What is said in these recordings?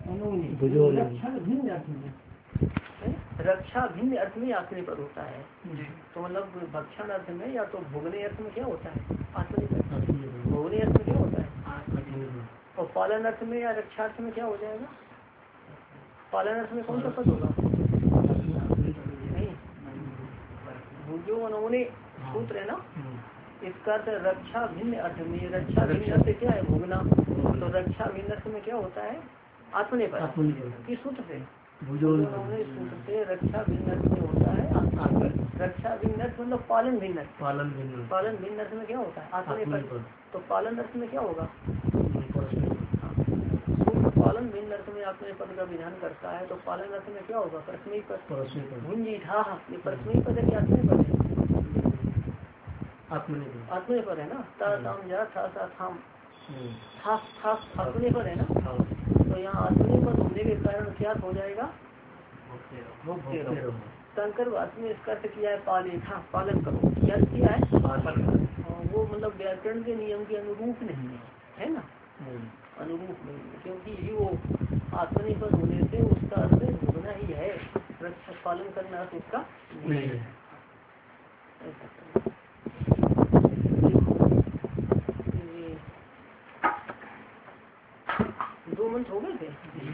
रक्षा भिन्न अर्थ में आत्मनि पद होता है। तो मतलब भक्षण अर्थ में या तो भोगने अर्थ में क्या होता है आत्मनि पद, भोगने अर्थ में क्या होता है, और पालन अर्थ में या रक्षा अर्थ में क्या हो जाएगा, पालन अर्थ में कौन सा पद होगा, नहीं भूजो उन्होंने सूत्र है ना, इसका अर्थ रक्षा भिन्न अर्थ में, रक्षा भिन्न अर्थ क्या है भोगना, तो रक्षा भिन्न अर्थ में क्या होता है आत्मने पर, किस सूत्र से उन्होंने सूत्र से रक्षा भिन्न अर्थ में होता है, रक्षा भिन्न अर्थ मतलब पालन भिन्न, पालन भिन्न अर्थ में क्या होता है आत्मने पर, तो पालन अर्थ में क्या होगा, पालन भिन्न अर्थ में आत्मने पद का विधान करता है, तो पालन अर्थ में क्या होगा परस्मयी पद, भुंजी था ये परस्मयी पद है कि आत्मने पद है, आत्मने पर है ना, ताम जा था थाम आत्मने पर है ना, तो यहाँ आत्मने पर होने के कारण क्या हो जाएगा शंकर वास्तव में इसका अर्थ किया है पाले था पालन करो, क्या किया है वो मतलब व्याकरण के नियम के अनुरूप नहीं है ना, अनुरूप नहीं है, क्योंकि वो आत्मने पर होने से उसका अर्थ भोगना ही है, रक्षा पालन करना अर्थ उसका नहीं है। दो मंत्र हो गए थे।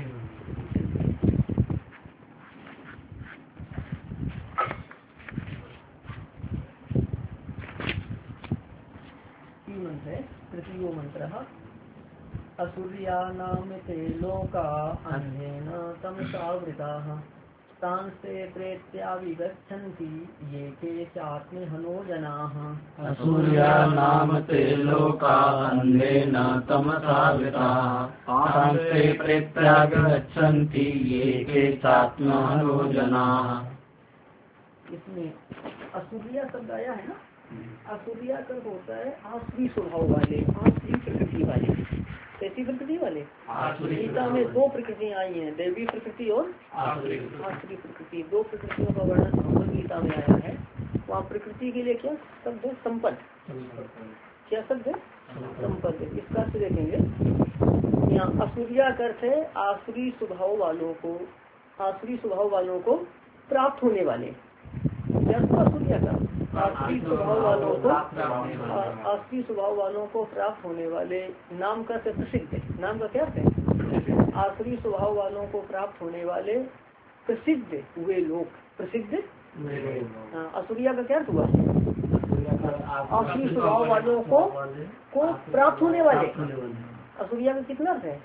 मंत्र है तृतीयो मंत्र, असुर्या नाम ते लोका अन्येन तमसावृताः तान् ते प्रेत्याविगच्छन्ति ये के चात्महनो जनाः। असुर्या नाम ते लोका अन्येन तमसावृताः तान् ते प्रेत्याविगच्छन्ति ये के चात्महनो जनाः। इसमें असुरिया शब्द आया है ना, असुरिया कर्म होता है आसुरी स्वभाव वाले, आसुरी प्रकृति वाले, कैसी प्रकृति वाले, गीता में दो प्रकृतियां आई हैं, देवी प्रकृति और आसुरी प्रकृति, दो प्रकृतियों का वर्णन भगवद गीता में आया है। वहाँ प्रकृति के लिए क्या शब्द है संपद, क्या शब्द है संपद, इसका अर्थ देखेंगे यहाँ असुरिया अर्थ है आसुरी स्वभाव वालों को, आसुरी स्वभाव वालों को प्राप्त होने वाले, असुरिया का आसुरी स्वभाव वालों को, आसुरी स्वभाव वालों को प्राप्त होने वाले, नाम का से प्रसिद्ध, नाम का क्या है आसुरी स्वभाव वालों को प्राप्त होने वाले प्रसिद्ध हुए लोग, प्रसिद्ध असुरिया का क्या अर्थ हुआ, आसुरी स्वभाव वालों को प्राप्त होने वाले, असुरिया का कितना अर्थ है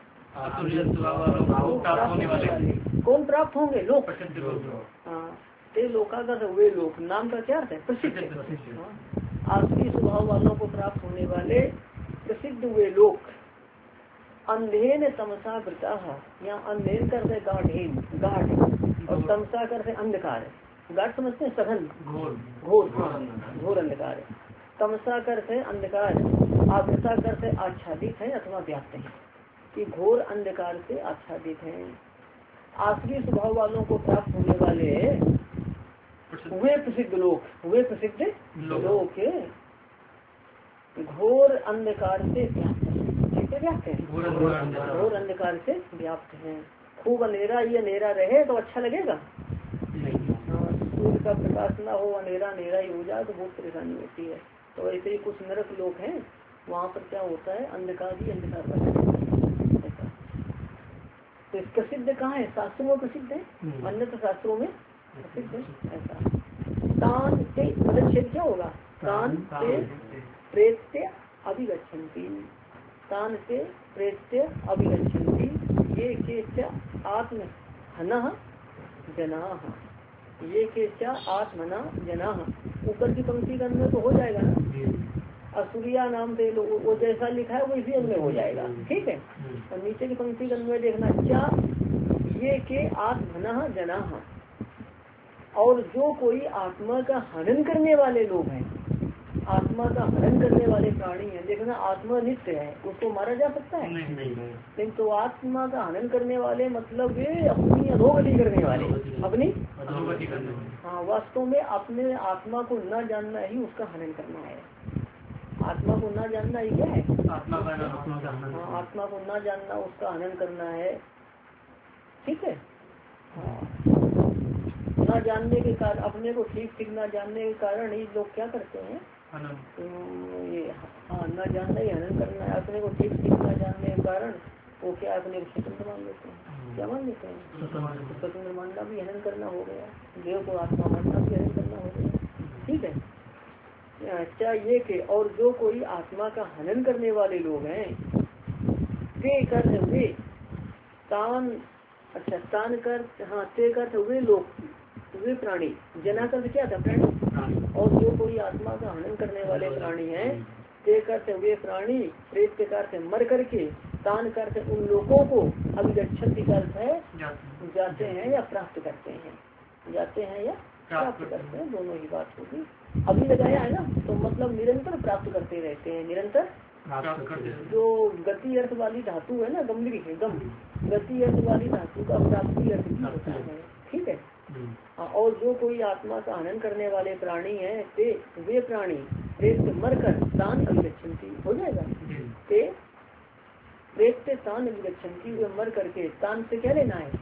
कौन प्राप्त होंगे लोग, ते लोकागत हुए लोग, नाम का क्या अर्थ है प्रसिद्ध, आसुरी स्वभाव वालों को प्राप्त होने वाले प्रसिद्ध हुए लोग। अंधेन तमसा वृता, यहाँ अंधेन करते गाढ़ेन गाढ़ और तमसा करते अंधकार, गाढ़ समझते हैं सघन घोर अंधकार, तमसा करते अंधकार, आवृता करते आच्छादित है अथवा व्याप्त है, कि घोर अंधकार से आच्छादित है। आसुरी स्वभाव वालों को प्राप्त होने वाले वे प्रसिद्ध लोग, वे प्रसिद्ध लोग घोर अंधकार से व्याप्त है, कैसे व्याप्त है घोर अंधकार से व्याप्त है। खूब अंधेरा ये अंधेरा रहे तो अच्छा लगेगा, सूर्य का प्रकाश ना हो, अंधेरा अंधेरा ही हो जाए तो बहुत परेशानी होती है। तो ऐसे ही कुछ नरक लोग हैं, वहाँ पर क्या होता है अंधकार ही अंधकार वाला। तो प्रसिद्ध कहाँ है, शास्त्रों में प्रसिद्ध है, अन्य शास्त्रों में प्रसिद्ध है ऐसा। तान से पदच्छेद क्या होगा, तान से प्रेत्य अभिगच्छन्ति, तान से प्रेत्य अभिगच्छन्ति ये के आत्महनः जनाः, ये के आत्मना जनाः। ऊपर की पंक्ति का अन्वय तो हो जाएगा ना, असुरिया नाम से वो जैसा लिखा है वो इसी अन्वय हो जाएगा, ठीक है। और नीचे की पंक्ति का अन्वय देखना, क्या ये के आत्मनः जनाः, और जो कोई आत्मा का हनन करने वाले लोग हैं, आत्मा का हनन करने वाले प्राणी हैं। देखना आत्मा नित्य है, उसको मारा जा सकता है नहीं। लेकिन तो आत्मा का हनन करने वाले मतलब ये अपनी अधोगति करने वाले, अपनी हाँ वास्तव में अपने आत्मा को न जानना ही उसका हनन करना है। आत्मा को न जानना ही क्या है, आत्मा को न जानना उसका हनन करना है। ठीक है। न जानने के कारण, अपने को ठीक ठीक न जानने के कारण ही लोग क्या करते हैं, तो ये न जानना ही हनन करना है। अपने को ठीक ठीक न जानने के कारण वो क्या अपने को स्वतंत्र मान लेते हैं। क्या मान लेते हैं? स्वतंत्र मानना भी हनन करना हो गया, देव को आत्मा मानना भी हनन करना हो गया। ठीक है। अच्छा ये के और जो कोई आत्मा का हनन करने वाले लोग हैं, ते कर वे तान, अच्छा तान कर, हाँ ते कर वे लोग, वे प्राणी, जना कर क्या था प्राणी, और जो कोई आत्मा का हनन करने वाले प्राणी हैं, ते करते वे प्राणी प्रेत के करते मर करके, तान करते उन लोगों को अभिगच्छन्ति अर्थ है जाते हैं या प्राप्त करते हैं, जाते हैं या प्राप्त करते हैं, दोनों ही बात होगी। अभी लगाया है ना, तो मतलब निरंतर प्राप्त करते रहते हैं, निरंतर। जो गति अर्थ वाली धातु है ना, गंभीर है गम, गति अर्थ वाली धातु का प्राप्ति अर्थ भी होता है। ठीक है। और जो कोई आत्मा का हनन करने वाले प्राणी हैं, ते वे प्राणी प्रेत मर कर तान अभिगच्छन्ति हो जाएगा। ते प्रेत से तान अभिगच्छन्ति, वे मर करके, तान से क्या लेना है?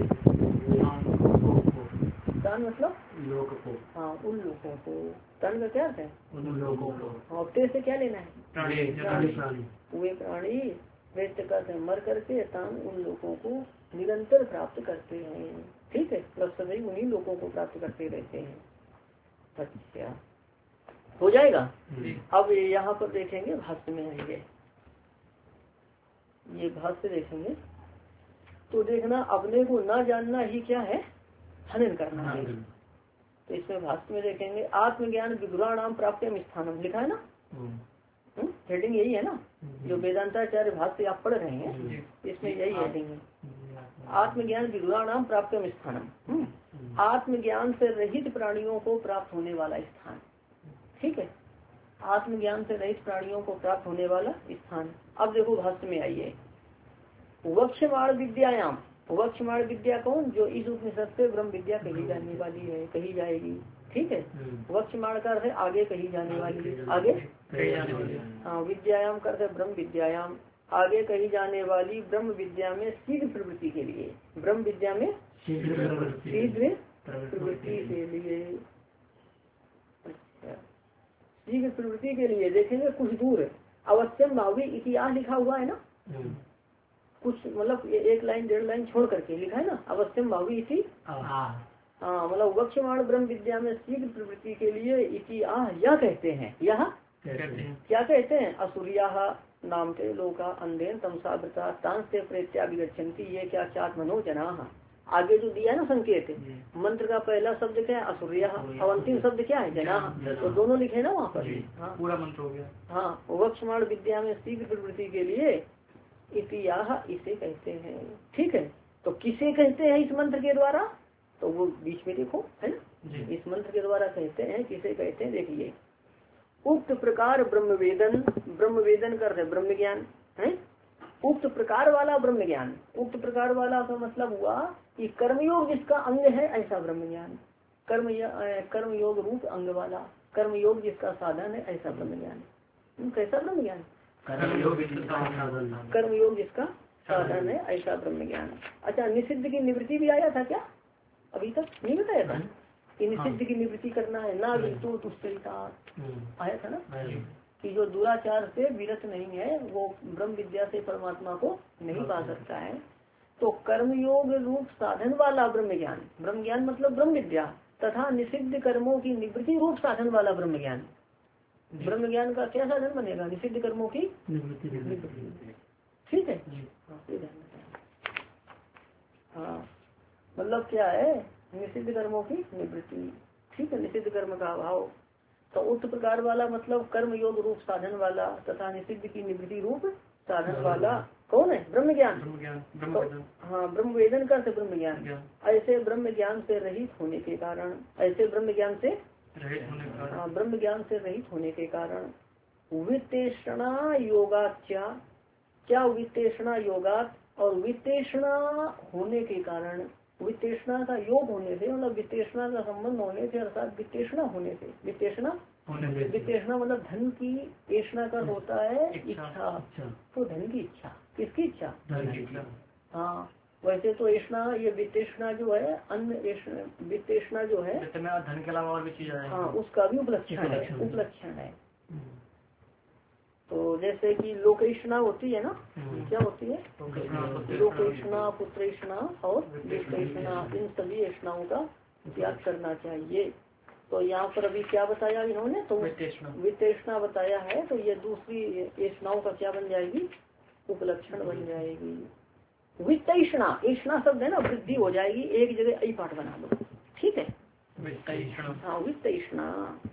तान मतलब लोक को, हाँ उन लोगों को। तान का क्या है? उन लोगों को। और ते से क्या लेना है? प्राणी। वे प्राणी प्रेत करते मर करके तान उन लोगों को निरंतर प्राप्त करते हैं। ठीक है। मतलब सदैव उन्हीं लोगों को प्राप्त करते रहते हैं। अच्छा हो जाएगा। अब यहाँ पर देखेंगे भाष्य में आएंगे, ये भाष्य देखेंगे तो देखना अपने को न जानना ही क्या है, हनन करना है। तो इसमें भाष्य में देखेंगे आत्मज्ञान विदुराणाम प्राप्त्यम स्थानम लिखा है ना, हेडिंग यही है ना, जो वेदांताचार्य भाष्य आप पढ़ रहे हैं इसमें यही हेडिंग है। आत्मज्ञान विदुराणाम प्राप्त्यम स्थानम, आत्मज्ञान से रहित प्राणियों को प्राप्त होने वाला स्थान। ठीक है। आत्मज्ञान से रहित प्राणियों को प्राप्त होने वाला स्थान। अब देखो भाष्य में आइए, वक्षमाण विद्यायाम, वक्षमाण विद्या कौन? जो इस उपनिषद से ब्रह्म विद्या कही जाने वाली है, कही जाएगी। ठीक है। वक्षमाण का अर्थ है आगे कही जाने वाली, आगे हाँ, विद्यायाम का अर्थ है ब्रह्म विद्यायाम, आगे कही जाने वाली ब्रह्म विद्या में शीघ्र प्रवृत्ति के लिए, ब्रह्म विद्या में शीघ्र प्रवृत्ति के लिए। अच्छा शीघ्र प्रवृत्ति के लिए देखेंगे कुछ दूर अवश्यम भावी इतिहास लिखा हुआ है ना, कुछ मतलब एक लाइन डेढ़ लाइन छोड़ करके लिखा है ना, अवश्यम भावी इति। हाँ मतलब वक्षमाण ब्रह्म विद्या में शीघ्र प्रवृत्ति के लिए इतिहास यह कहते हैं, यह क्या कहते हैं? असुरिया नाम के लोका अंधेन तमसावृता तांस से प्रेत्याभिगच्छन्ति ये क्या चात मनोजना। आगे जो दिया है ना संकेत, मंत्र का पहला शब्द क्या है? असुरिया, और अंतिम शब्द क्या है? जना। तो दोनों लिखे ना वहाँ पर। हाँ पूरा मंत्र हो गया। हाँ वक्षमाण विद्या में शीघ्र प्रवृत्ति के लिए इतिहास इसे कहते हैं। ठीक है। तो किसे कहते हैं इस मंत्र के द्वारा? तो वो बीच में देखो है ना, इस मंत्र के द्वारा कहते हैं, किसे कहते हैं? देखिए उक्त प्रकार ब्रह्मवेदन, ब्रह्मवेदन कर रहे ब्रह्म ज्ञान है, उक्त प्रकार वाला ब्रह्म ज्ञान। उक्त प्रकार वाला का मतलब हुआ कि कर्मयोग जिसका अंग है ऐसा ब्रह्म ज्ञान, कर्मयोग रूप अंग वाला, कर्मयोग जिसका साधन है ऐसा ब्रह्म ज्ञान। कैसा ब्रह्म ज्ञान? कर्मयोग जिसका साधन है ऐसा ब्रह्म ज्ञान। अच्छा निषिद्ध की निवृत्ति भी आया था क्या? अभी तक नहीं बताया था कि निषिद्ध की निवृत्ति करना है ना, तो दुष्चरिता आया था ना, कि जो दुराचार से विरत नहीं है वो ब्रह्म विद्या से परमात्मा को नहीं पा सकता है। तो कर्मयोग रूप साधन वाला ब्रह्म ज्ञान, ब्रह्म ज्ञान मतलब ब्रह्म विद्या, तथा निषिद्ध कर्मों की निवृत्ति रूप साधन वाला ब्रह्म ज्ञान। ब्रह्म ज्ञान का क्या साधन बनेगा? निषिद्ध कर्मों की निवृत्ति। ठीक है। हाँ मतलब क्या है? निषिद्ध कर्मों की निवृत्ति। ठीक है। निषिद्ध कर्म का अभाव। तो उक्त प्रकार वाला मतलब कर्म योग रूप साधन वाला तथा निषिद्ध की निवृत्ति रूप साधन वाला कौन है? ब्रह्म ज्ञान। तो हाँ ब्रह्म वेदन का ब्रह्म ज्ञान। ऐसे ब्रह्म ज्ञान से रहित होने के कारण, ऐसे ब्रह्म ज्ञान से हाँ ब्रह्म ज्ञान से रहित होने के कारण वित्तेषणा योगाच्या, क्या वित्तेषणा योगात, और वित्तेषणा होने के कारण, वित्तेषणा का योग होने से मतलब वित्तेषणा का संबंध होने से, अर्थात वित्तेषणा होने से, वित्तेषणा मतलब धन की तृष्णा का होता है इच्छा। तो धन की इच्छा, किसकी इच्छा? हाँ वैसे तो ऐष्णा ये वित्तेष्णा जो है अन्य वित्तेष्णा जो है धन के अलावा और भी चीज है। हाँ उसका भी उपलक्षण है। तो जैसे कि लोकेष्णा होती है ना, क्या होती है लोकेष्णा, पुत्रेष्णा और वित्तेष्णा, इन सभी ऐष्णाओं का त्याग करना चाहिए। तो यहाँ पर अभी क्या बताया इन्होंने, तो वित्तेष्णा बताया है, तो ये दूसरी ऐष्णाओं का क्या बन जाएगी, उपलक्षण बन जाएगी। वित्तेष्णा, ऐष्णा शब्द है ना, वृद्धि हो जाएगी, एक जगह आई पाठ बना लो, ठीक है। हाँ वित्तेष्णा,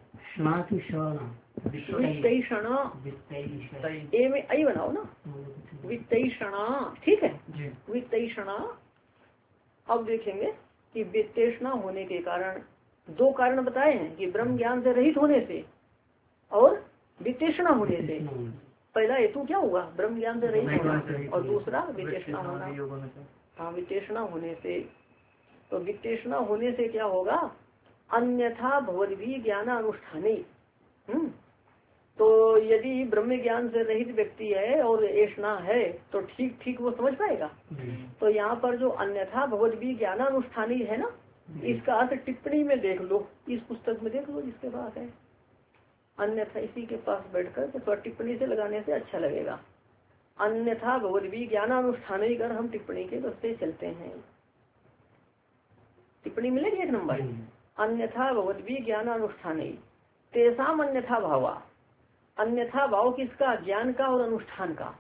वित्तेषणा, ए में आई बनाओ ना, वित्तेषणा, ठीक है। वित्तेषणा, अब देखेंगे कि वित्तेषणा होने के कारण दो कारण बताए हैं कि ब्रह्म ज्ञान से रहित होने से और वित्तेषणा होने से। पहला हेतु क्या हुआ, ब्रह्म ज्ञान से रहित होना, और दूसरा वित्तेषणा होना। हाँ वित्तेषणा होने से, तो वित्तेषणा होने से क्या होगा, अन्यथा भवद्भी ज्ञान अनुष्ठानी। तो यदि ब्रह्म ज्ञान से रहित व्यक्ति है और ऐष्णा है तो ठीक ठीक वो समझ पाएगा। तो यहाँ पर जो अन्यथा भगवद्भी ज्ञानानुष्ठानी है ना, इसका अर्थ टिप्पणी में देख लो, इस पुस्तक में देख लो जिसके पास है, अन्यथा इसी के पास बैठकर तो थोड़ा टिप्पणी से लगाने से अच्छा लगेगा। अन्यथा भगवद्भी ज्ञानानुष्ठानी कर हम टिप्पणी के रास्ते चलते हैं, टिप्पणी मिलेगी 1 नंबर। अन्यथा भगवद्भी ज्ञानानुष्ठानी तेसाम अन्यथा भावा, अन्यथा भाव किसका, ज्ञान का और अनुष्ठान का,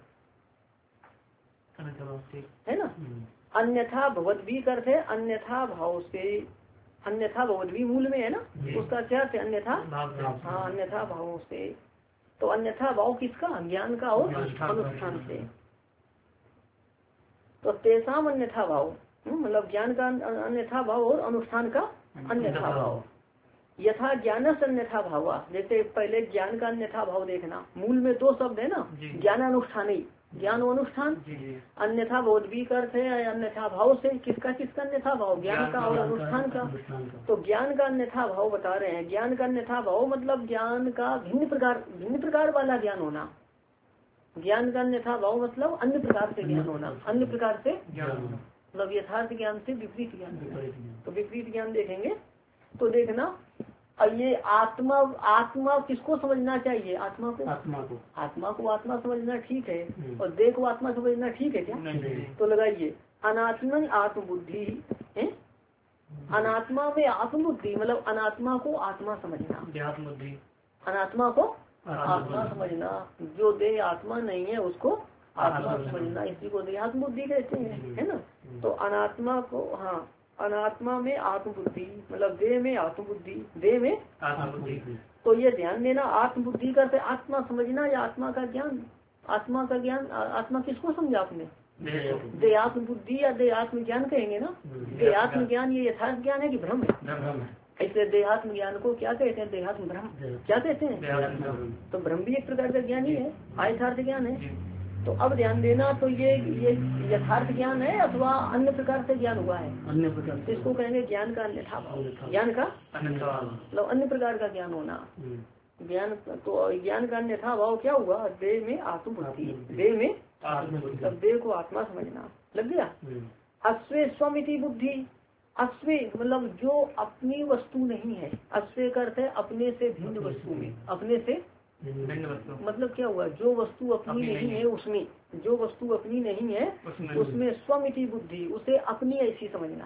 है ना। अन्यथा भगवद्भी करते है अन्यथा भाव से, अन्यथा भगवद्भी मूल में है ना, उसका क्या है अन्यथा, हाँ अन्यथा भावों से। तो अन्यथा भाव किसका, ज्ञान का और अनुष्ठान से। तो तेसाम अन्यथा भाव मतलब ज्ञान का अन्यथा भाव और अनुष्ठान का अन्यथा भाव। यथा ज्ञान से अन्यथा भावा, जैसे पहले ज्ञान का अन्यथा भाव देखना, मूल में 2 शब्द है ना, ज्ञानानुष्ठानी, ज्ञान और अनुष्ठान। अन्यथा भगवद्भी करते हैं अन्यथा भाव से, किसका किसका अन्यथा भाव, ज्ञान का और अनुष्ठान का। तो ज्ञान का अन्यथा भाव बता रहे हैं, ज्ञान का अन्यथा भाव मतलब ज्ञान का भिन्न प्रकार वाला ज्ञान होना। ज्ञान का अन्यथा भाव मतलब अन्य प्रकार से ज्ञान होना, अन्य प्रकार से मतलब यथार्थ ज्ञान से विपरीत ज्ञान। तो विपरीत ज्ञान देखेंगे तो देखना, अब ये आत्मा किसको समझना चाहिए, आत्मा को आत्मा समझना ठीक है, और देह को आत्मा समझना ठीक है क्या। तो लगाइए अनात्मन आत्मबुद्धि, अनात्मा में आत्मबुद्धि मतलब अनात्मा को आत्मा समझना, अनात्मा को आत्मा समझना, जो देह आत्मा नहीं है उसको आत्मा समझना, इसी को देहात्म बुद्धि कहते हैं, है ना। तो अनात्मा को, हाँ अनात्मा में आत्मबुद्धि मतलब देह में आत्मबुद्धि, देह में आत्मबुद्धि। तो ये ध्यान देना, आत्मबुद्धि करते आत्मा समझना या आत्मा का ज्ञान, आत्मा का ज्ञान, आत्मा किसको समझा आपने, देहात्म बुद्धि या देहात्म ज्ञान कहेंगे ना। देहात्म ज्ञान ये यथार्थ ज्ञान है कि भ्रम है, ऐसे देहात्म ज्ञान को क्या कहते हैं, देहात्म भ्रम क्या कहते हैं। तो भ्रम भी एक प्रकार का ज्ञान ही है, यथार्थ ज्ञान है। तो अब ध्यान देना, तो ये यथार्थ ज्ञान है अथवा अन्य प्रकार से ज्ञान हुआ है, अन्य प्रकार से, इसको कहेंगे ज्ञान का अन्यथा भाव, ज्ञान का मतलब अन्य प्रकार का ज्ञान होना। ज्ञान तो ज्ञान का अन्यथा भाव क्या हुआ, देह में आत्मबुद्धि, देह में मतलब देह को आत्मा समझना, लग गया। अश्वे स्वमिति बुद्धि, अश्वे मतलब जो अपनी वस्तु नहीं है, अश्वे का अर्थ है अपने से भिन्न वस्तु में, अपने से मतलब क्या हुआ, जो वस्तु अपनी नहीं है उसमें, जो वस्तु अपनी नहीं है उसमें स्वमिति बुद्धि, उसे अपनी ऐसी समझना,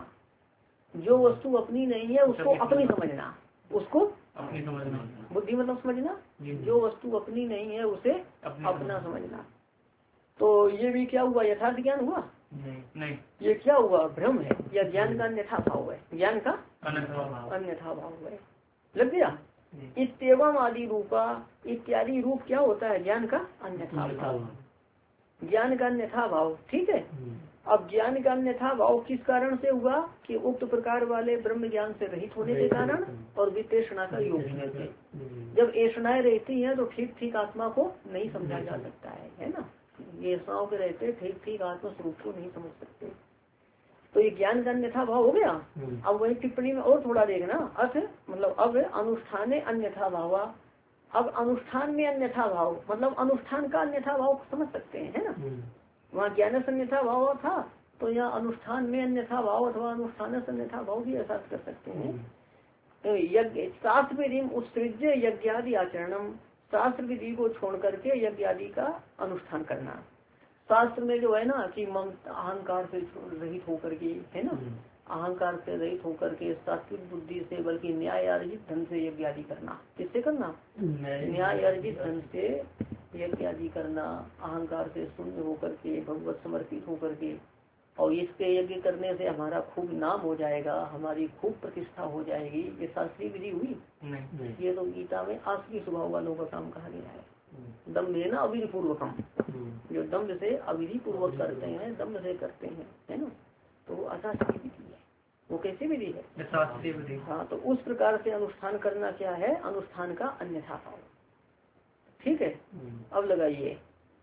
जो वस्तु अपनी नहीं है उसको अपनी समझना, उसको अपनी समझना, बुद्धि मतलब समझना, जो वस्तु अपनी नहीं है उसे अपना समझना। तो ये भी क्या हुआ, यथार्थ ज्ञान हुआ नहीं, ये क्या हुआ, भ्रम है या ज्ञान का अन्यथा भाव है, ज्ञान का अन्यथा भाव है, लग गया। इत्येवम आदि रूपा, इत्यादि रूप क्या होता है, ज्ञान का अन्यथा भाव, ज्ञान का अन्यथा भाव, ठीक है। अब ज्ञान का अन्यथा भाव किस कारण से हुआ कि उक्त प्रकार वाले ब्रह्म ज्ञान से रहित होने के कारण और वित्तेषणा का योग होने से। जब ऐषणाएं रहती हैं तो ठीक ठीक आत्मा को नहीं समझा जा सकता है ना, ये ऐषणाओं के रहते ठीक ठीक आत्मा स्वरूप को नहीं समझ सकते। तो ये ज्ञान का अन्यथा भाव हो गया। अब वही टिप्पणी में और थोड़ा देखना, अर्थ मतलब अब अनुष्ठाने अन्यथा भावा, अब अनुष्ठान में अन्यथा भाव मतलब अनुष्ठान का अन्यथा भाव समझ सकते हैं, है ना। वहाँ ज्ञान से अन्यथा भाव था, तो यहाँ अनुष्ठान में अन्यथा भाव अथवा अनुष्ठान से अन्यथा भाव भी ऐसा कर सकते हैं। यज्ञ शास्त्र विधि उत्सृज्य यज्ञादि आचरणम, शास्त्र विधि को छोड़ करके यज्ञ आदि का अनुष्ठान करना। शास्त्र में जो है ना कि अहंकार से रहित होकर के, है ना, अहंकार से रहित होकर के सात्विक बुद्धि से बल्कि न्याय अर्जित धन से यज्ञ आदि करना। किससे करना? न्याय अर्जित धन से यज्ञ आदि करना, अहंकार से शून्य होकर के भगवत समर्पित होकर के। और इसके यज्ञ करने से हमारा खूब नाम हो जाएगा, हमारी खूब प्रतिष्ठा हो जाएगी। ये शास्त्रीय विधि हुई नहीं। ये तो गीता में आसुरी स्वभाव वालों का काम कहा गया है। दम्भ है ना अविधि पूर्वकम, जो दम्भ से अविधि पूर्वक करते हैं, दम्भ से करते हैं, है ना, तो अशास्त्रीय विधि है। वो कैसी विधि है? शास्त्रीय विधि। हाँ, तो उस प्रकार से अनुष्ठान करना क्या है? अनुष्ठान का अन्यथा भाव। ठीक है, अब लगाइए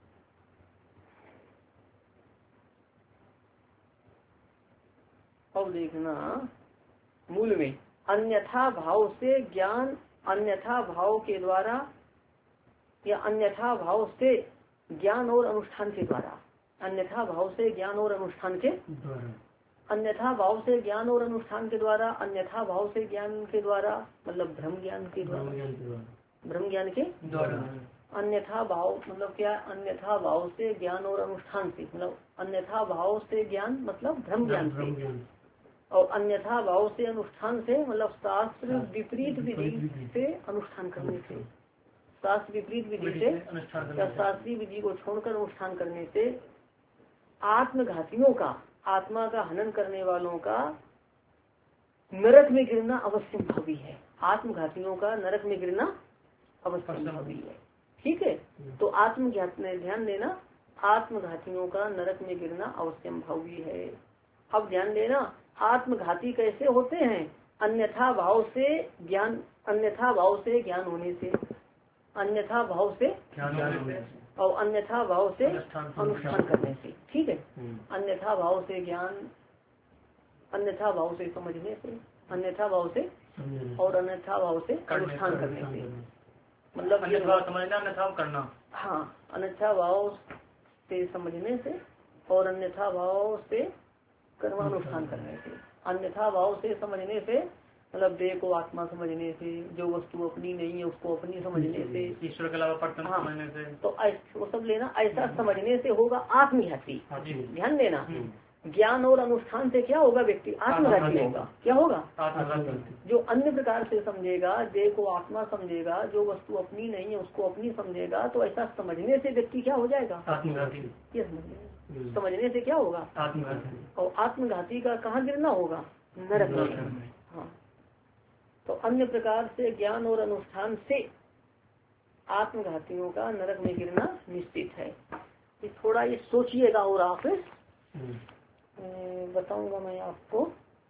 अब देखना मूल में अन्यथा भाव से ज्ञान, अन्यथा भाव के द्वारा या अन्यथा भाव से ज्ञान और अनुष्ठान के द्वारा, अन्यथा भाव से ज्ञान और अनुष्ठान के अन्यथा भाव से ज्ञान और अनुष्ठान के द्वारा, अन्यथा भाव से ज्ञान के द्वारा मतलब भ्रम ज्ञान के द्वारा, भ्रम ज्ञान के द्वारा। अन्यथा भाव मतलब क्या? अन्यथा भाव से ज्ञान और अनुष्ठान से, मतलब अन्यथा भाव से ज्ञान मतलब भ्रम ज्ञान से, और अन्यथा भाव से अनुष्ठान से मतलब शास्त्र विपरीत विधि से अनुष्ठान करने से, शास्त्र विपरीत विधि से या शास्त्रीय विधि को छोड़कर अनुष्ठान करने से आत्मघातियों का, आत्मा का हनन करने वालों का नरक में गिरना अवश्य भावी है। आत्मघातियों का नरक में गिरना अवश्य भावी है। ठीक है, तो आत्मघात में ध्यान देना, आत्मघातियों का नरक में गिरना अवश्य भावी है। अब ध्यान देना, आत्मघाती कैसे होते हैं? अन्यथा भाव से ज्ञान, अन्यथा भाव से ज्ञान होने से, अन्यथा भाव से और अन्यथा भाव से अनुष्ठान करने से। ठीक है, अन्यथा भाव से ज्ञान, अन्यथा भाव से समझने से, अन्यथा भाव से और अन्यथा भाव से अनुष्ठान करने से, मतलब समझना अन्यथा करना। हाँ, अन्यथा भाव से समझने से और अन्यथा भाव से कर्मानुष्ठान करने से। अन्यथा भाव से समझने से मतलब देह को आत्मा समझने से, जो वस्तु अपनी नहीं है उसको अपनी समझने से, ईश्वर के अलावा परतन समझने से, तो वो सब लेना, ऐसा समझने से होगा आत्मघाती। ध्यान देना, ज्ञान और अनुष्ठान से क्या होगा? व्यक्ति आत्मघाती होगा। क्या होगा? जो अन्य प्रकार से समझेगा, देह को आत्मा समझेगा, जो वस्तु अपनी नहीं है उसको अपनी समझेगा, तो ऐसा समझने से व्यक्ति क्या हो जाएगा? आत्मघाती। ये समझने से क्या होगा? आत्मघाती। और आत्मघाती का कहाँ गिरना होगा? नरक में। हाँ, तो अन्य प्रकार से ज्ञान और अनुष्ठान से आत्मघातियों का नरक में गिरना निश्चित है। ये थोड़ा ये सोचिएगा और आप बताऊंगा मैं आपको,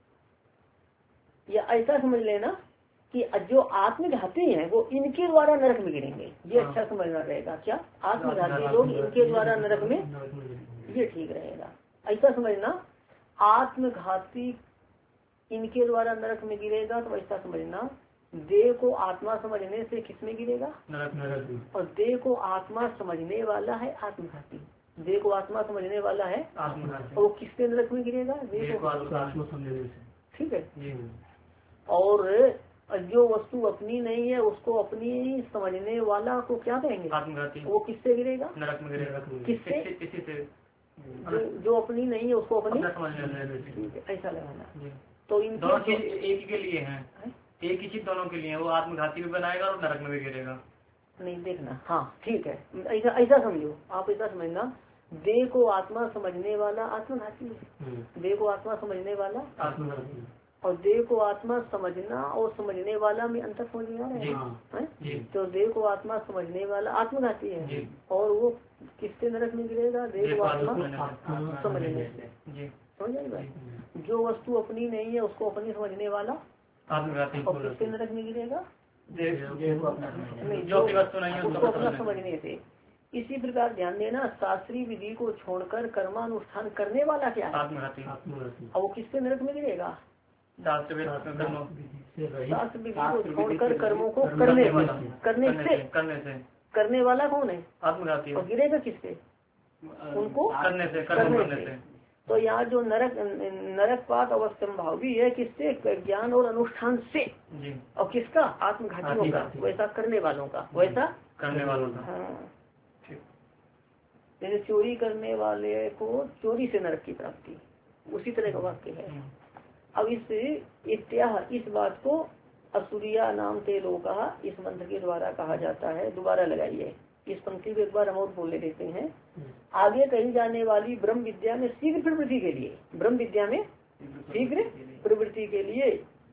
या ऐसा समझ लेना कि जो आत्मघाती हैं वो इनके द्वारा नरक में गिरेंगे। ये अच्छा समझना रहेगा। क्या? आत्मघाती लोग इनके द्वारा नरक में, ये ठीक रहेगा। ऐसा समझना, आत्मघाती इनके द्वारा नरक में गिरेगा, तो ऐसा समझना देह को आत्मा समझने से किस में गिरेगा? नरक। और देह को आत्मा समझने वाला है आत्मघाती, देह को आत्मा समझने वाला है आत्मघाती, और किसके नरक में गिरेगा? देह को आत्मा समझने से। ठीक है, और जो वस्तु अपनी नहीं है उसको अपनी समझने वाला को क्या कहेंगे? आत्मघाती। वो किससे गिरेगा? नरक में गिरेगा। किससे? जो अपनी नहीं है उसको अपनी समझने। ऐसा लगाना। तो इन दोनों एक ही के लिए हैं, एक ही चीज दोनों के लिए, वो आत्मघाती भी बनाएगा और नरक में भी गिरेगा। नहीं देखना, हाँ ठीक है, ऐसा समझो आप, ऐसा समझना, देह को आत्मा समझने वाला आत्मघाती है, देह को आत्मा समझने वाला आत्मघाती, और देह को आत्मा समझना और समझने वाला में अंतर समझ में आ रहा है। तो देह को आत्मा समझने वाला आत्मघाती है, और वो किसके नरक में गिरेगा? देह को आत्मा समझने से। समझ आएगा? जो वस्तु अपनी नहीं है उसको अपनी समझने वाला आत्मघाती, और किसके नरक में गिरेगा? जो वस्तु नहीं है उसको अपना समझने से। इसी प्रकार ध्यान देना, शास्त्रीय विधि को छोड़कर कर्मानुष्ठान करने वाला क्या है? आत्मघाती। और वो किसके नरक में गिरेगा? शास्त्र विधि को छोड़कर कर्मों को करने से करने वाला कौन है? आत्मघाती। और गिरेगा किसके? उनको करने से। तो यहाँ जो नरकपात अवश्यम भाव भी है किससे, ज्ञान और अनुष्ठान से, और किसका, आत्मघातियों का, वैसा करने वालों का, वैसा करने वालों का। हाँ, जैसे चोरी करने वाले को चोरी से नरक की प्राप्ति, उसी तरह का वाक्य है। अब इस बात को असुरिया नाम ते लोका इस मंत्र के द्वारा कहा जाता है। दोबारा लगाइए इस पंक्ति को एक बार हम और बोले देते हैं। आगे कही जाने वाली ब्रह्म विद्या में शीघ्र प्रवृत्ति के लिए, ब्रह्म विद्या में शीघ्र प्रवृत्ति के लिए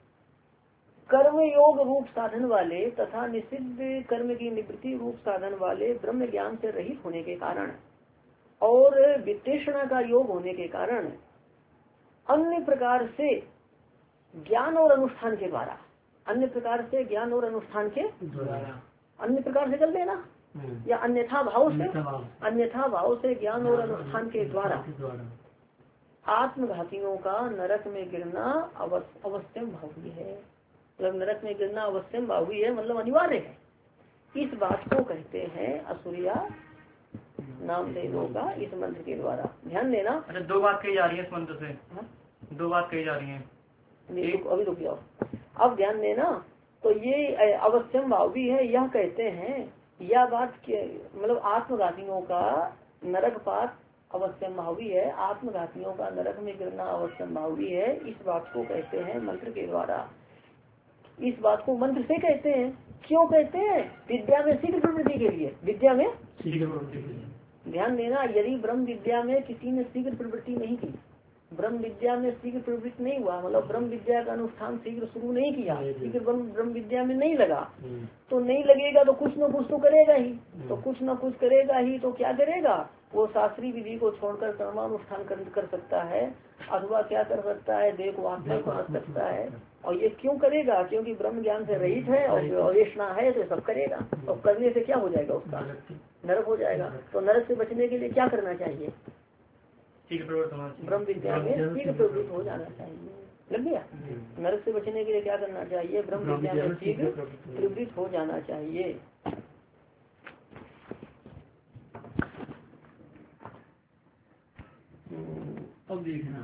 कर्म योग रूप साधन वाले तथा निषिद्ध कर्म की निवृत्ति रूप साधन वाले ब्रह्म ज्ञान से रहित होने के कारण और वित्तेषणा का योग होने के कारण अन्य प्रकार से ज्ञान और अनुष्ठान के द्वारा, अन्य प्रकार से ज्ञान और अनुष्ठान के अन्य प्रकार से कर देना या अन्यथा भाव से ज्ञान और अनुष्ठान के द्वारा आत्मघातियों का नरक में गिरना अवश्यम भावी है। मतलब नरक में गिरना अवश्यम भावी है, मतलब अनिवार्य है। इस बात को कहते हैं असुरिया नाम देवों का इस मंत्र के द्वारा। ध्यान देना। अच्छा, दो बात कही जा रही है इस मंत्र से। दो बात कही जा रही है। अभी रुक जाओ, अब ध्यान देना। तो ये अवश्यम भावी है, यह कहते हैं, यह बात मतलब आत्मघातियों का नरकपात अवश्यम भावी है, आत्मघातियों का नरक में गिरना अवश्यम भावी है। इस बात को कहते हैं मंत्र के द्वारा। इस बात को मंत्र से कहते हैं। क्यों कहते हैं? विद्या में शीघ्र प्रवृत्ति के लिए, विद्या में शीघ्र प्रवृत्ति। ध्यान देना, यदि ब्रह्म विद्या में किसी ने शीघ्र प्रवृत्ति नहीं की, ब्रह्म विद्या में शीघ्र प्रवृत्त नहीं हुआ, मतलब ब्रह्म विद्या का अनुष्ठान शीघ्र शुरू नहीं किया, शीघ्र ब्रह्म विद्या में नहीं लगा, तो नहीं लगेगा तो कुछ न कुछ तो करेगा ही, तो कुछ न कुछ करेगा ही। तो क्या करेगा वो? शास्त्रीय विधि को छोड़कर कर्मानुष्ठान कर सकता है, अथवा क्या कर सकता है, देव वासना समझ सकता है। और ये क्यों करेगा? क्योंकि ब्रह्म ज्ञान से रहित है और वेशना है, तो सब करेगा। और करने से क्या हो जाएगा? उसका नरक हो जाएगा। तो नरक से बचने के लिए क्या करना चाहिए? ब्रह्म विद्या में शीघ्र प्रवृत्त हो जाना चाहिए। लग गया? नरक से बचने के लिए क्या करना चाहिए? ब्रह्म विद्या में शीघ्र प्रवृत्त हो जाना चाहिए। अब देखना,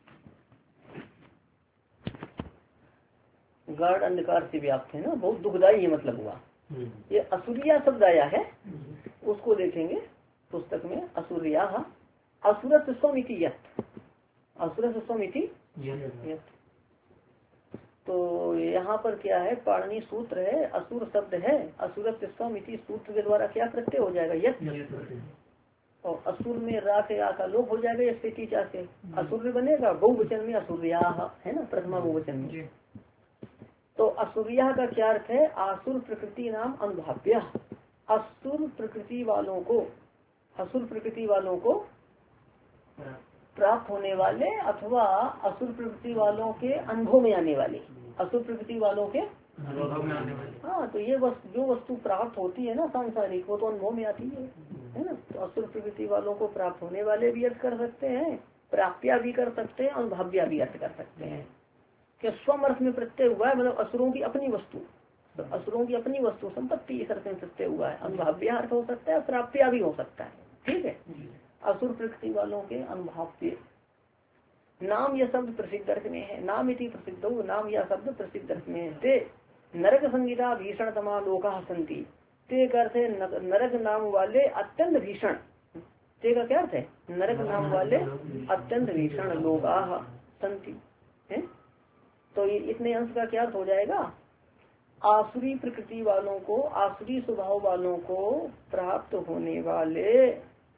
गाढ़ अंधकार से व्याप्त है ना, बहुत दुखदाई ये मतलब हुआ। ये असुरिया शब्द आया है, उसको देखेंगे पुस्तक में। असुरिया असुरत स्वमिति यत्, असुरत स्वमिति यत्। तो यहाँ पर क्या है? पाणिनि सूत्र है, असुर शब्द है, असुरत स्वमिति सूत्र के द्वारा क्या प्रत्यय हो जाएगा? यत्। और असुर में रा से आ का लोप हो जाएगा, इससे टीचा से असुर बनेगा। बहुवचन में असुरिया है ना, प्रथमा बहुवचन में। तो असुरिया का क्या अर्थ है? आसुर प्रकृति नाम अनुभाव्य। असुर प्रकृति वालों को, असुर प्रकृति वालों को प्राप्त होने वाले, अथवा असुर प्रकृति वालों के अनुभव में आने वाले, असुर प्रकृति वालों के अनुभव में आने वाले। हाँ, तो ये जो वस्तु प्राप्त होती है ना सांसारिक, वो तो अनुभव में आती है ना। तो असुर प्रकृति वालों को प्राप्त होने वाले भी अर्थ कर सकते हैं, प्राप्तिया भी कर सकते हैं, अनुभव्या भी अर्थ कर सकते हैं। कि स्वम अर्थ में प्रत्यय हुआ है, मतलब असुरों की अपनी वस्तु, तो असुरों की अपनी वस्तु संपत्ति इस अर्थ में प्रत्यय हुआ है। अनुभव्या अर्थ हो सकता है, प्राप्तिया भी हो सकता है। ठीक है, असुर प्रकृति वालों के अनुभव्य। नाम यह शब्द प्रसिद्ध अर्थ में है, नाम इति प्रसिद्ध, नाम यह शब्द प्रसिद्ध अर्थ में है। ते नरक संगीता भीषण तमा लोका संति, ते का अर्थ है नरक नाम वाले अत्यंत भीषण। ते का क्या अर्थ है? नरक नाम वाले अत्यंत भीषण लोका संति है। तो इतने अंश का क्या अर्थ हो जाएगा? आसुरी प्रकृति वालों को, आसुरी स्वभाव वालों को प्राप्त होने वाले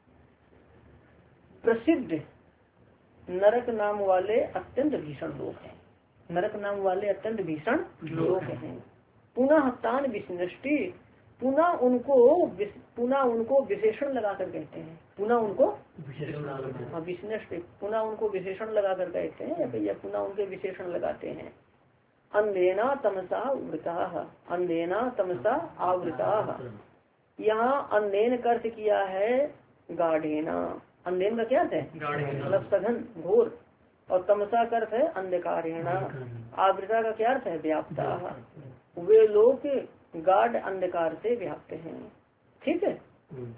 प्रसिद्ध नरक नाम वाले अत्यंत भीषण लोग हैं। नरक नाम वाले अत्यंत भीषण लोग हैं। पुनः तान विष्णष्टि, पुनः उनको विशेषण लगाकर कहते हैं। पुनः उनको विष्णष्टि, पुनः उनको विशेषण लगाकर कहते हैं, या पुनः उनके विशेषण लगाते हैं। अंधेना तमसा वृता, अंधेना तमसा आवृता। यहाँ अंधेन का अर्थ किया है गाढ़ेना। अंधेन का क्या अर्थ है? मतलब सघन घोर। और तमसा का अर्थ है अंधकारेण। आवृता का क्या अर्थ है? व्याप्ता। वे लोग गाढ़ अंधकार से व्याप्त हैं। ठीक है।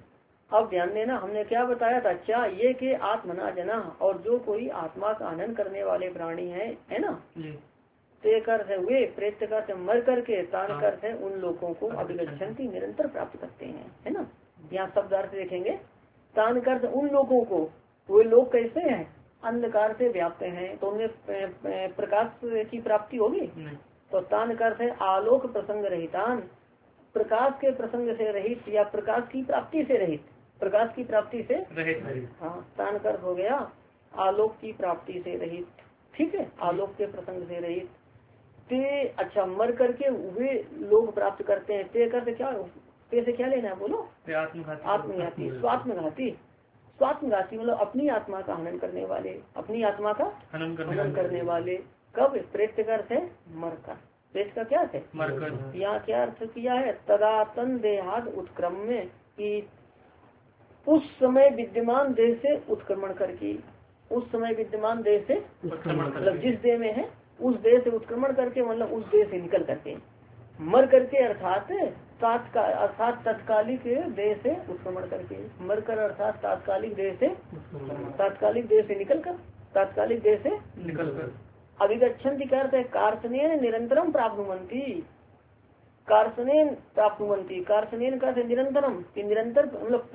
अब ध्यान देना, हमने क्या बताया था, क्या ये कि आत्मना जना, और जो कोई आत्मा का आनंद करने वाले प्राणी है ना, ते करते वे, प्रेत करते मर करके, तान करते उन लोगों को अभिगच्छन्ति निरंतर प्राप्त करते हैं, है ना। यहाँ शब्द अर्थ देखेंगे, तान करते उन लोगों को, वे लोग कैसे हैं, अंधकार से व्याप्त हैं, तो उन्हें प्रकाश की प्राप्ति होगी। तो तान करते आलोक प्रसंग रहितान, प्रकाश के प्रसंग से रहित या प्रकाश की प्राप्ति से रहित, प्रकाश की प्राप्ति से रहित, हाँ तान कर हो गया आलोक की प्राप्ति से रहित, ठीक है, आलोक के प्रसंग से रहित। ते अच्छा मर करके वे लोग प्राप्त करते हैं, ते करते क्या, ते से क्या लेना है बोलो, आत्मघाती, स्वात्मघाती, स्वात्मघाती मतलब अपनी आत्मा का हनन करने वाले, अपनी आत्मा का हनन करने वाले। कब, प्रेत का अर्थ है मर कर, प्रेत का क्या है मरकर। यहाँ क्या अर्थ किया है, तदातन देहाद उत्क्रम में, कि उस समय विद्यमान देह से उत्क्रमण करके, उस समय विद्यमान देह से मतलब जिस देह में है उस देह से उत्क्रमण करके, मतलब उस देह से निकल करके, मर करके अर्थात तात्कालिक देह से उत्क्रमण करके, मर कर अर्थात तात्कालिक देह से, तात्कालिक देह से निकल कर, तात्कालिक देह से निकल कर। अभिगच्छन्ति का अर्थ है कार्सनेन निरंतरम प्राप्नुवन्ति, कार्सनेन प्राप्नुवन्ति, कार्सनेन का निरंतरम, निरंतर मतलब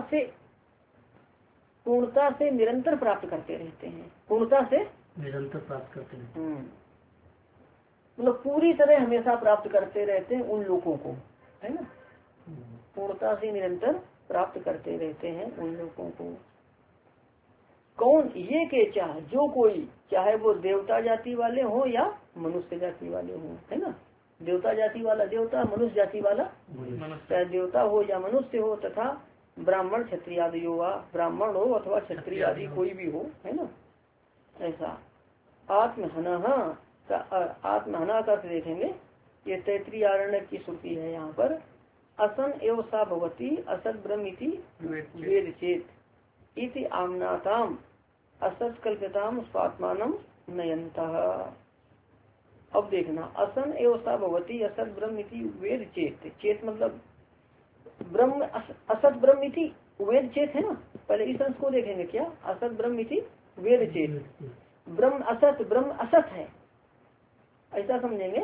पूर्णता से निरंतर प्राप्त करते रहते हैं, पूर्णता से निरंतर प्राप्त करते हैं, मतलब पूरी तरह हमेशा प्राप्त करते रहते हैं उन लोगों को, है ना, पूर्णता से निरंतर प्राप्त करते रहते हैं उन लोगों को। कौन, ये के चाह, जो कोई, चाहे वो देवता जाति वाले हो या मनुष्य जाति वाले हो, है ना, देवता जाति वाला देवता, मनुष्य जाति वाला चाहे देवता हो या मनुष्य हो, तथा ब्राह्मण क्षत्रिय आदि हो, ब्राह्मण हो अथवा क्षत्रिय आदि कोई भी हो, है ना, ऐसा। आत्महना का, आत्महना का देखेंगे, ये तैतृय आरण्य की श्रुति है यहाँ पर, असन एवं सा भवती असत ब्रह्म इति वेद चेत इति आमनाताम असत कल्पिताम स्वात्मानम नयंतः। अब देखना, असन एवं सा भवती असत ब्रह्म इति वेद चेत, चेत मतलब ब्रह्म, असत ब्रह्म इति वेद चेत है ना, पहले इस अंश को देखेंगे, क्या असत ब्रह्म इति वेद चेत, ब्रह्म असत है, ऐसा समझेंगे।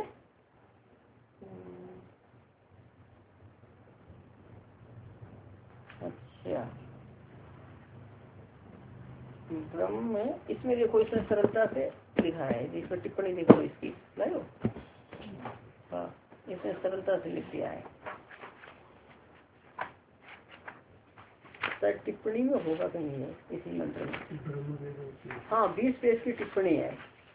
अच्छा, ब्रह्म, इसमें देखो, इसमें सरलता से लिखा है, इसमें टिप्पणी देखो इसकी, लाओ, हाँ इसमें सरलता से लिख दिया है, शायद टिप्पणी में होगा कहीं है इसी मंत्र में, हाँ 20 पेज की टिप्पणी है।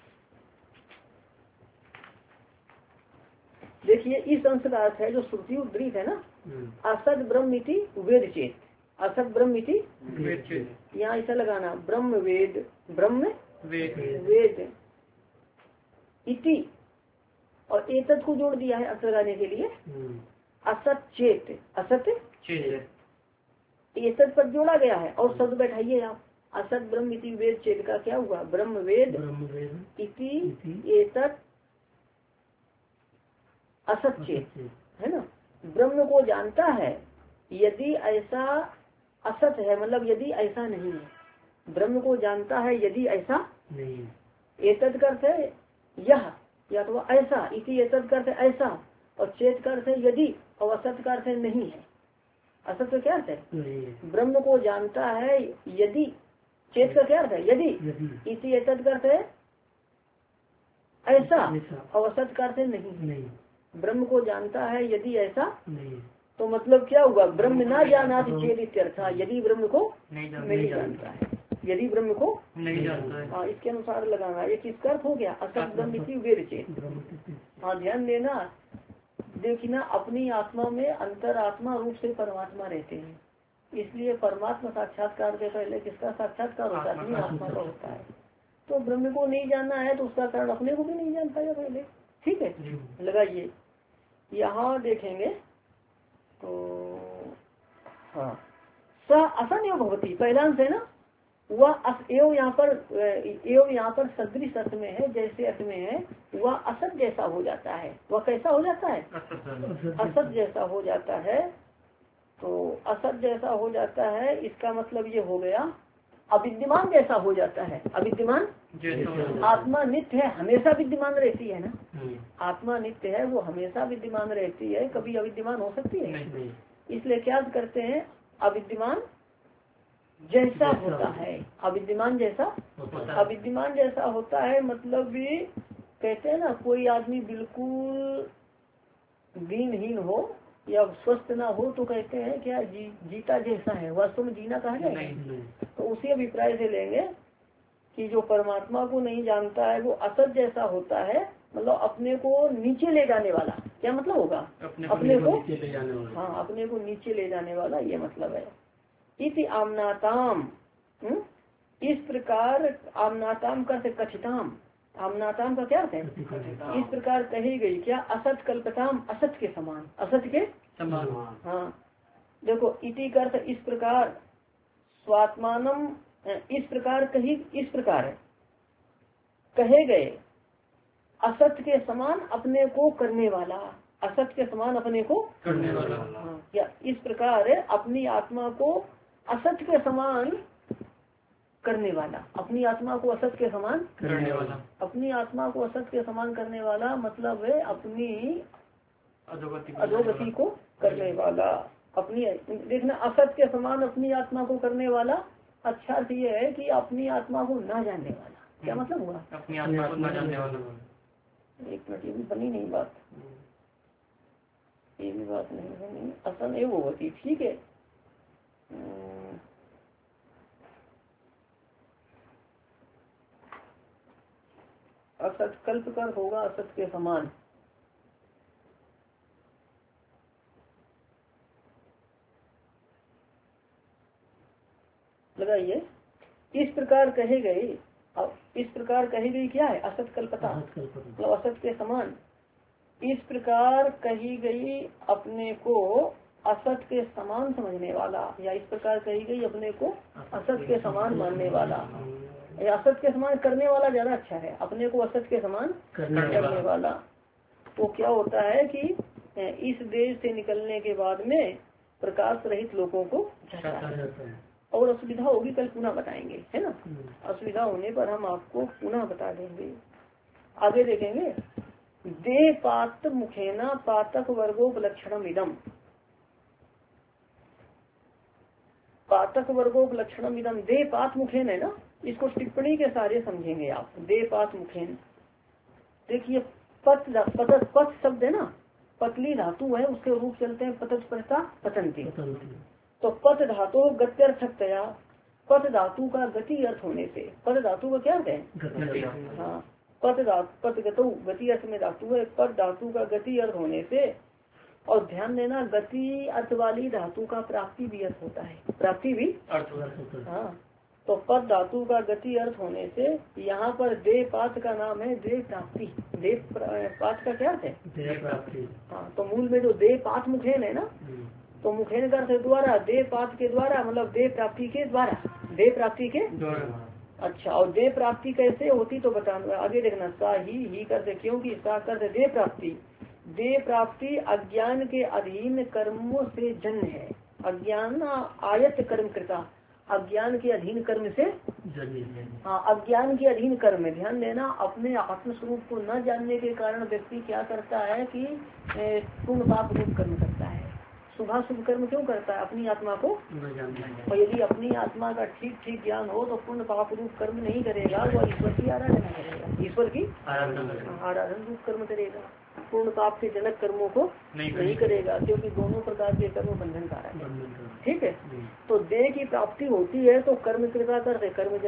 देखिए इस अंश का अर्थ है जो श्रुति उद्धृत है ना, असत ब्रह्म इति वेद चेत, असत ब्रह्म इति वेद चेत, यहाँ ऐसा लगाना, ब्रह्म वेद, ब्रह्म वेद इति, और एतत् को जोड़ दिया है अर्थ लगाने के लिए, असत चेत, असत चेत एतत् पर जोड़ा गया है, और शब्द बैठाइए आप, असत ब्रह्म इति वेद चेत का क्या हुआ, ब्रह्म वेद इति एतत् असत चेत, है ना, ब्रह्म को जानता है यदि ऐसा असत है, मतलब यदि ऐसा नहीं है, ब्रह्म को जानता है यदि ऐसा नहीं, एतत् करते यह या तो ऐसा, इसी एतत् करते ऐसा, और चेत करते यदि, और असत करते नहीं है, असत का क्या अर्थ है, ब्रह्म को जानता है यदि, चेत का क्या अर्थ है यदि, इसी एतत् करते ऐसा, और असत करते नहीं, ब्रह्म को जानता है यदि ऐसा नहीं, तो मतलब क्या हुआ, ब्रह्म ना जाना चेत इत्यर्थ, यदि ब्रह्म को नहीं जानता है, यदि ब्रह्म को नहीं जानता है, हाँ इसके अनुसार लगाना, ये किसका अर्थ हो गया, असत ब्रह्म इति वेद चेत। हाँ ध्यान देना, देखना अपनी आत्मा में अंतरात्मा रूप से परमात्मा रहते हैं, इसलिए परमात्मा साक्षात्कार के पहले किसका साक्षात्कार होता है, अपनी आत्मा का होता है। तो ब्रह्म को नहीं जानना है तो उसका कारण अपने को भी नहीं जानता है पहले, ठीक है, लगाइए। यहाँ देखेंगे तो हाँ, स असन एवं भवती, पहला अंश है ना, वह एवं यहाँ पर सदृश अर्थ में है, जैसे अर्थ में है, वह असत जैसा हो जाता है, वह कैसा हो जाता है, असत जैसा हो जाता है, तो असत जैसा हो जाता है, इसका मतलब ये हो गया अविद्यमान जैसा हो जाता है। अविद्यमान, आत्मा नित्य है, हमेशा विद्यमान रहती है ना। आत्मा नित्य है, वो हमेशा विद्यमान रहती है, कभी अविद्यमान हो सकती है। इसलिए क्या करते हैं, अविद्यमान जैसा होता है। अविद्यमान जैसा, अविद्यमान जैसा होता है मतलब भी कहते हैं ना, कोई आदमी बिल्कुल दीनहीन हो या स्वस्थ ना हो तो कहते हैं क्या जीता जैसा है, वास्तव में जीना कहा जाए। तो उसी अभिप्राय से लेंगे कि जो परमात्मा को नहीं जानता है वो असत जैसा होता है, मतलब अपने को नीचे ले जाने वाला। क्या मतलब होगा, अपने को नीचे ले जाने वाला। हाँ, अपने को नीचे ले जाने वाला, ये मतलब है। इति आमनाताम, इस प्रकार आमनाताम का कथिताम, आमनाताम का क्या अर्थ है, इस प्रकार कही गई क्या, असत कल्पताम, असत के समान, असत के समान। हाँ देखो, इति का अर्थ इस प्रकार, स्वात्मानम, इस प्रकार कही, इस प्रकार कहे गए असत के समान अपने को करने वाला, असत के समान अपने को करने वाला। हाँ, या इस प्रकार अपनी आत्मा को असत के समान करने वाला, अपनी आत्मा को असत के समान करने वाला, अपनी आत्मा को असत के समान करने वाला मतलब है अपनी अधोगति को करने वाला। अपनी देखना, असत के समान अपनी आत्मा को करने वाला, अच्छा अर्थ ये है कि अपनी आत्मा को ना जानने वाला। क्या मतलब हुआ, अपनी आत्मा को ना जानने वाला। एक मिनट, ये भी बनी नहीं बात, ये भी बात नहीं बनी, असल ये वो होती, ठीक है। असत कल्प कर होगा असत के समान। लगाइए, इस प्रकार कहे गए, अब इस प्रकार कही गई क्या है, असत कल्पता, मतलब असत के समान। इस प्रकार कही गई अपने को असत के समान समझने वाला, या इस प्रकार कही गई अपने को असत के समान मानने वाला, या असत के समान करने वाला ज्यादा अच्छा है, अपने को असत के समान करने वाला। तो क्या होता है कि इस देश से निकलने के बाद में प्रकाश रहित लोगों को झटका है, और असुविधा होगी कल पुनः बताएंगे, है ना। असुविधा होने पर हम आपको पुनः बता देंगे। आगे देखेंगे, दे पात मुखेना पातक वर्गोपलक्षणम इदम, पातक वर्गोपलक्षणम इदम, दे पात मुखेन है ना, इसको टिप्पणी के सारे समझेंगे आप। दे पात मुखेन, देखिए पत शब्द है ना, पतली धातु है, उसके रूप चलते हैं पतत पता पतंती। तो पद धातु गत्यर्थकतया, पद धातु का गति अर्थ होने से, पद धातु का क्या अर्थ है, हाँ पद गतु गति अर्थ में धातु है, पद धातु का गति अर्थ होने से। और ध्यान देना, गति अर्थ वाली धातु का प्राप्ति भी अर्थ होता है, प्राप्ति भी अर्थ होता है। हाँ, तो पद धातु का गति अर्थ होने से यहाँ पर दे पात का नाम है दे प्राप्ति। दे पात का क्या अर्थ है, दे प्राप्ति। हाँ, तो मूल में जो दे पात मुखेन है ना, तो मुखेन का अर्थ द्वारा, दे पात के द्वारा, मतलब दे प्राप्ति के द्वारा, दे प्राप्ति के द्वारा। अच्छा, और दे प्राप्ति कैसे होती तो बताना, आगे देखना। सा ही करते, क्योंकि सा करते दे प्राप्ति, दे प्राप्ति अज्ञान के अधीन कर्मों से जन्म है। अज्ञान आयत कर्म कृता, अज्ञान के अधीन कर्म से, हाँ अज्ञान के अधीन कर्म। ध्यान देना, अपने आत्म स्वरूप को न जानने के कारण व्यक्ति क्या करता है कि पुण्य पाप रूप कर्म करता है। शुभ कर्म क्यों करता है, अपनी आत्मा को न जानना। और यदि अपनी आत्मा का ठीक ठीक ज्ञान हो तो पुण्य पाप रूप कर्म नहीं करेगा, वो ईश्वर की आराधना करेगा, ईश्वर की आराधना रूप कर्म करेगा। पूर्ण पाप के जनक कर्मों को नहीं करेगा, क्योंकि दोनों प्रकार के कर्म बंधन कारक है। ठीक है, तो देह की प्राप्ति होती है तो कर्म कृपा करते,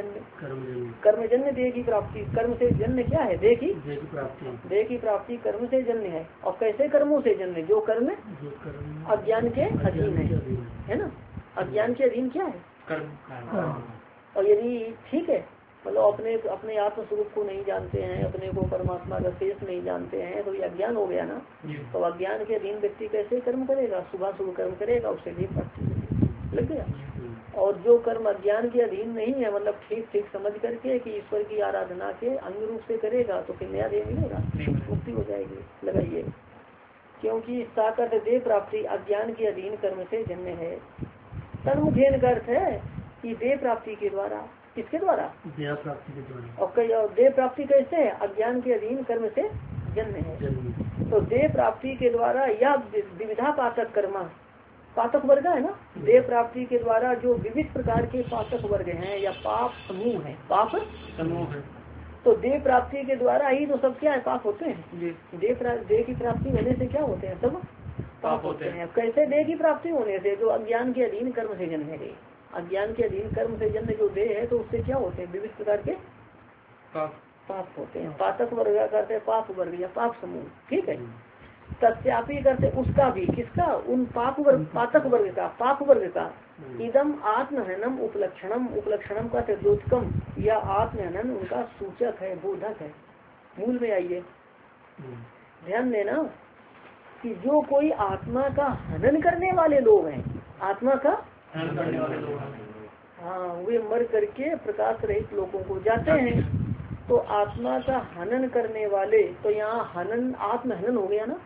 कर्मजन्य देह की प्राप्ति। कर्म से जन्य क्या है, देह की प्राप्ति कर्म से जन्य है। और कैसे कर्मों से जन्य, जो कर्म अज्ञान के अधीन है ना, अज्ञान के अधीन क्या है कर्म। और यदि ठीक है, मतलब अपने आत्म स्वरूप को नहीं जानते हैं, अपने को परमात्मा का शेष नहीं जानते हैं, तो ये अज्ञान हो गया ना। तो अज्ञान के अधीन व्यक्ति कैसे कर्म करेगा, शुभ कर्म करेगा, उससे भी प्राप्ति लग गया। और जो कर्म अज्ञान के अधीन नहीं है, मतलब ठीक ठीक समझ करके कि ईश्वर की आराधना के अंग रूप से करेगा, तो फिर नया देह मिलेगा, मुक्ति हो जाएगी। लगाइए, क्योंकि साकर्त देह प्राप्ति अज्ञान के अधीन कर्म से जन्य है। तन्मुखेन का अर्थ है कि देह प्राप्ति के द्वारा, किसके द्वारा? देह प्राप्ति के द्वारा। और देह प्राप्ति कैसे है? अज्ञान के अधीन कर्म से जन्य है। तो देह प्राप्ति के द्वारा या विविधा पातक कर्म, पातक वर्ग है ना, देह प्राप्ति के द्वारा जो विविध प्रकार के पातक वर्ग हैं या पाप समूह है, पाप समूह है, तो देह प्राप्ति के द्वारा ही तो सब क्या है? पाप होते हैं। देह की प्राप्ति होने से क्या होते हैं? सब पाप होते हैं। कैसे? देह की प्राप्ति होने से, जो अज्ञान के अधीन कर्म से जन्म है। अज्ञान के अधीन कर्म से जन्म जो देह है, तो उससे क्या होते हैं? विविध प्रकार के पाप होते हैं। पातक वर्ग करते हैं, पाप वर्ग या पाप समूह। ठीक है। तस्यापि करते उसका भी, किसका? उन पाप वर्ग, पातक वर्ग का, पाप वर्ग का। इदम आत्महनम उपलक्षणम, उपलक्षणम का द्योतकम या आत्महनन उनका सूचक है, बोधक है। मूल में आइए, ध्यान देना कि जो कोई आत्मा का हनन करने वाले लोग हैं, आत्मा का हनन करने वाले लोग, हाँ, वे मर करके प्रकाश रहित लोगों को जाते हैं। तो आत्मा का हनन करने वाले, तो यहाँ हनन आत्महनन हो गया ना।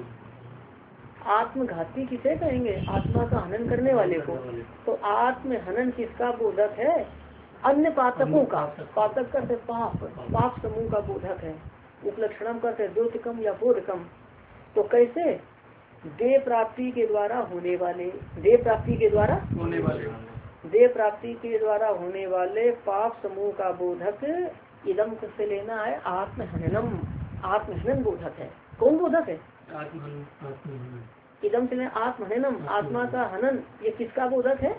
आत्मघाती किसे कहेंगे? आत्मा का हनन करने वाले को। तो आत्महनन किसका बोधक है? अन्य पातकों का। पातक करते पाप, पाप समूह का बोधक है। उपलक्षणम करते द्योतकम या बोधकम। तो कैसे? देह प्राप्ति के द्वारा होने वाले, देह प्राप्ति के द्वारा होने वाले, देह प्राप्ति के द्वारा होने वाले पाप समूह का बोधक इदम से लेना है आत्महननम, आत्महनन बोधक है। कौन बोधक है? इदम से आत्महननम, आत्मा का हनन, ये किसका बोधक है?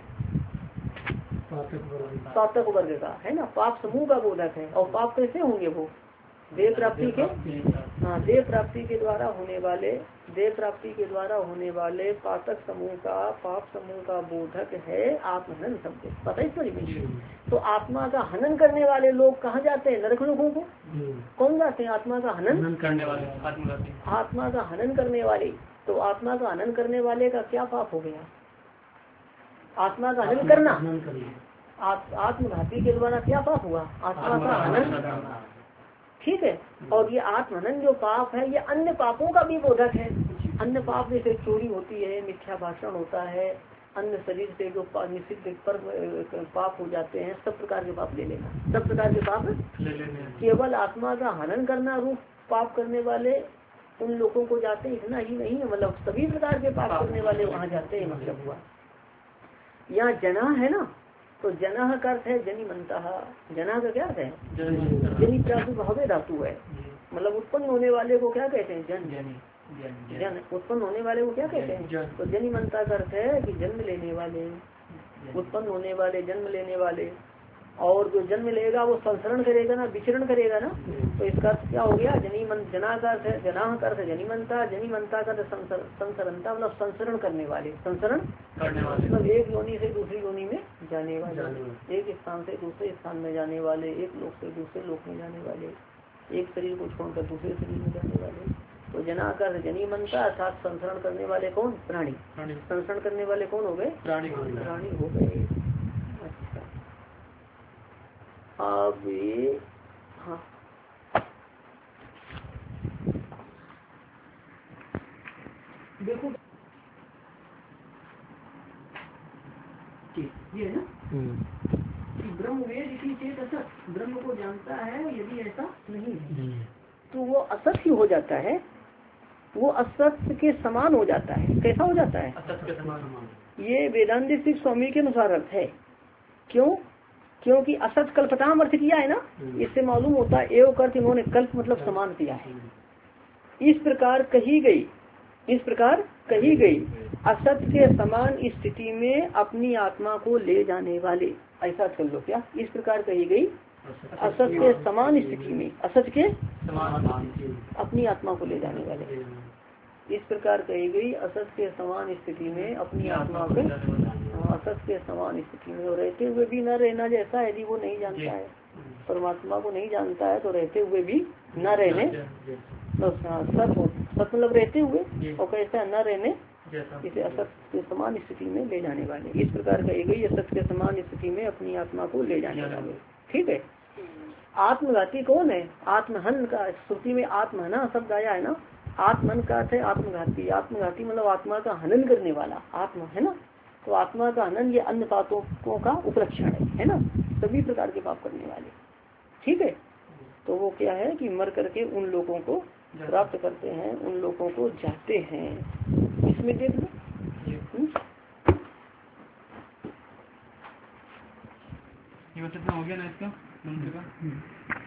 पातक वर्ग का है ना, पाप समूह का बोधक है। और पाप कैसे होंगे? वो देह प्राप्ति के, हाँ, देह प्राप्ति के द्वारा होने वाले, देह प्राप्ति के द्वारा होने वाले पातक समूह का, पाप समूह का बोधक है आत्महनन शब्द। पता है इसमें? तो आत्मा का हनन करने वाले लोग कहाँ जाते हैं? नरक लोगों को। कौन जाते हैं? आत्मा का हनन करने वाले, आत्मा का हनन करने वाले। तो आत्मा का हनन करने वाले का क्या पाप हो गया? आत्मा का हनन करना। आत्मघाती के द्वारा क्या पाप हुआ? आत्मा का हनन। ठीक है। और ये आत्महनन जो पाप है, ये अन्य पापों का भी बोधक है। अन्य पाप जैसे चोरी होती है, मिथ्या भाषण होता है, अन्य शरीर से जो निषिद्ध पर पाप हो जाते हैं, सब प्रकार के पाप ले लेना, सब प्रकार के पाप ले लेना। केवल आत्मा का हनन करना रूप पाप करने वाले उन लोगों को जाते हैं, इतना ही नहीं है, मतलब सभी प्रकार के पाप करने वाले वहाँ जाते हैं। मतलब हुआ यहाँ जना है ना, तो जना का अर्थ है जनिमंता। जना का क्या अर्थ है? जनि प्रादुर्भावे धातु है, मतलब उत्पन्न होने वाले को क्या कहते हैं? जन। उत्पन्न होने वाले को क्या कहते हैं? तो जनिमंता का अर्थ है कि जन्म लेने वाले, उत्पन्न होने वाले, जन्म लेने वाले। और जो जन्म लेगा वो संसरण करेगा ना, विचरण करेगा ना। तो इसका अर्थ क्या हो गया? जना का अर्थ है, जना का अर्थ जनिमंता, जनिमंता का अर्थ संसरणता, मतलब संसरण करने वाले, संसरण करने वाले, मतलब एक योनि से दूसरी योनि में जाने वाले, एक स्थान से दूसरे स्थान में जाने वाले, एक लोक से दूसरे लोक में जाने वाले, एक शरीर को छोड़कर दूसरे शरीर में जाने वाले। तो जना का अर्थ जनिमंता अर्थात संसरण करने वाले कौन? प्राणी। संसरण करने वाले कौन हो गए? प्राणी हो गए। अब हाँ, देखो ये है ना कि ब्रह्म वेद इसी चेत असत, ब्रह्म को जानता है यदि ऐसा नहीं है तो वो असत ही हो जाता है, वो असत के समान हो जाता है। कैसा हो जाता है? असत के समान। ये वेदांत सिर्फ स्वामी के अनुसार अर्थ है। क्यों? क्योंकि असत कल्पताम अर्थ किया है ना, इससे मालूम होता है एवं अर्थ इन्होंने कल्प मतलब समान किया है। इस प्रकार कही गई असत के समान स्थिति में अपनी आत्मा को ले जाने वाले, ऐसा कर लो क्या? इस प्रकार कही गई असत के समान स्थिति में, असत के समान अपनी आत्मा को ले जाने वाले। इस प्रकार कही गई असत के समान स्थिति में अपनी आत्मा को, असत के समान स्थिति में और रहते हुए भी न रहना जैसा, यदि वो नहीं जानता है परमात्मा को, नहीं जानता है तो रहते हुए भी न रहने, तो सत मतलब रहते हुए, और कैसा न रहने, इसे असत के समान स्थिति में ले जाने वाले। इस प्रकार कही गई असत के समान स्थिति में अपनी आत्मा को ले जाने वाले। ठीक है। आत्मघाती कौन है? आत्महन का श्रुति में आत्महना शब्द आया है ना, आत्मन का अर्थ है आत्मघाती। आत्मघाती मतलब आत्मा का हनन करने वाला आत्मा है ना। तो आत्मा का हनन ये अन्य पापों का उपलक्षण है ना, सभी प्रकार के पाप करने वाले। ठीक है, तो वो क्या है कि मर करके उन लोगों को प्राप्त करते हैं, उन लोगों को जाते हैं। इसमें देख लो ये हो गया ना इसका मंत्र का।